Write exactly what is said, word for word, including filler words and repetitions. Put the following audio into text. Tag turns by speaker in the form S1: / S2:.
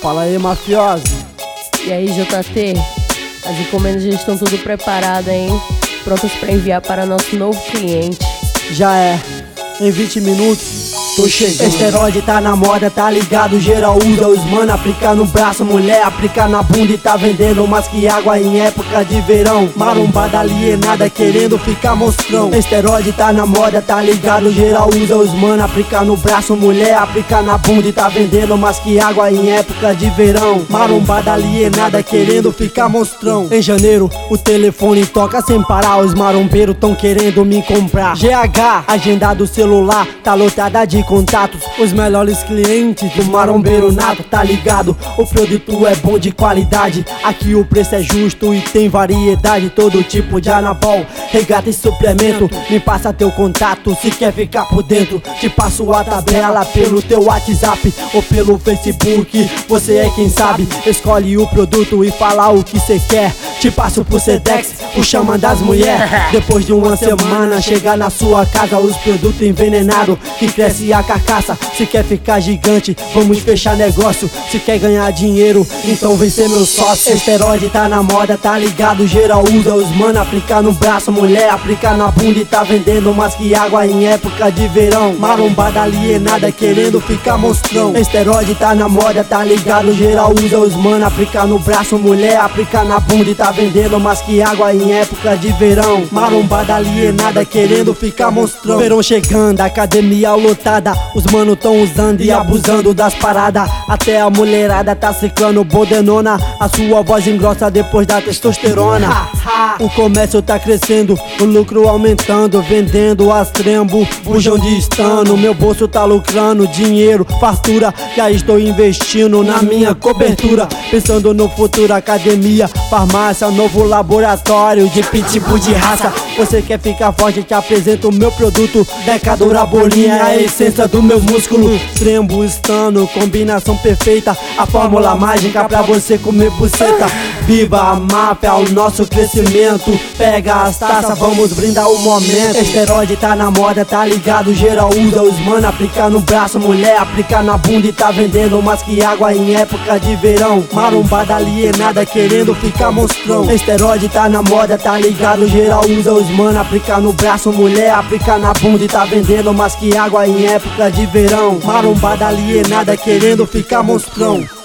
S1: Fala aí, mafioso.
S2: E aí, J T? As encomendas já estão tudo preparadas, hein? Prontas para enviar para nosso novo cliente.
S1: Já é. Em vinte minutos, tô chegando. Esteroide tá na moda, tá ligado? Geral usa os mano, aplica no braço, mulher aplica na bunda e tá vendendo mais que água em época de verão. Marombada alienada querendo ficar mostrão. Esteroide tá na moda, tá ligado? Geral usa os mano, aplica no braço, mulher aplica na bunda e tá vendendo mais que água em época de verão. Marombada alienada querendo ficar mostrão. Em janeiro, o telefone toca sem parar, os marombeiros tão querendo me comprar. G H, agenda do celular tá lotada de contatos, os melhores clientes do marombeiro nato, tá ligado? O produto é bom de qualidade, aqui o preço é justo e tem variedade, todo tipo de anabol, regata e suplemento. Me passa teu contato se quer ficar por dentro, te passo a tabela pelo teu WhatsApp ou pelo Facebook, você é quem sabe, escolhe o produto e fala o que cê quer. Te passo pro Sedex, o chama das mulher. Depois de uma semana chegar na sua casa os produtos envenenado que cresce a carcaça. Se quer ficar gigante, vamos fechar negócio. Se quer ganhar dinheiro, então vem ser meu sócio. Esteroide tá na moda, tá ligado? Geral usa os mano, aplicar no braço, mulher aplicar na bunda e tá vendendo mais que água em época de verão. Marombada alienada querendo ficar monstrão. Esteroide tá na moda, tá ligado? Geral usa os mano, aplicar no braço, mulher aplicar na bunda e tá vendendo mais que água em época de verão. Marombada alienada querendo ficar monstrão. Verão chegando, academia lotada, os mano tão usando e abusando das paradas. Até a mulherada tá secando bodenona, a sua voz engrossa depois da testosterona. O comércio tá crescendo, o lucro aumentando, vendendo as trembo, bujão de estano. Meu bolso tá lucrando, dinheiro, fartura, já estou investindo na minha cobertura. Pensando no futuro, academia, farmácia, novo laboratório de pitbull de raça. Você quer ficar forte, te apresento o meu produto, Decadura bolinha, a essência do meu músculo. Trembo, estano, combinação perfeita, a fórmula mágica pra você comer buceta. Viva a máfia, o nosso crescimento, pega as taças, vamos brindar o momento. Esteroide tá na moda, tá ligado? Geral usa os mano, aplicar no braço, mulher aplicar na bunda e tá vendendo mais que água em época de verão. Marombada alienada querendo ficar monstrão. Esteroide tá na moda, tá ligado? Geral usa os mano, aplicar no braço, mulher aplicar na bunda e tá vendendo mais que água em época de verão. Marombada alienada querendo ficar monstrão.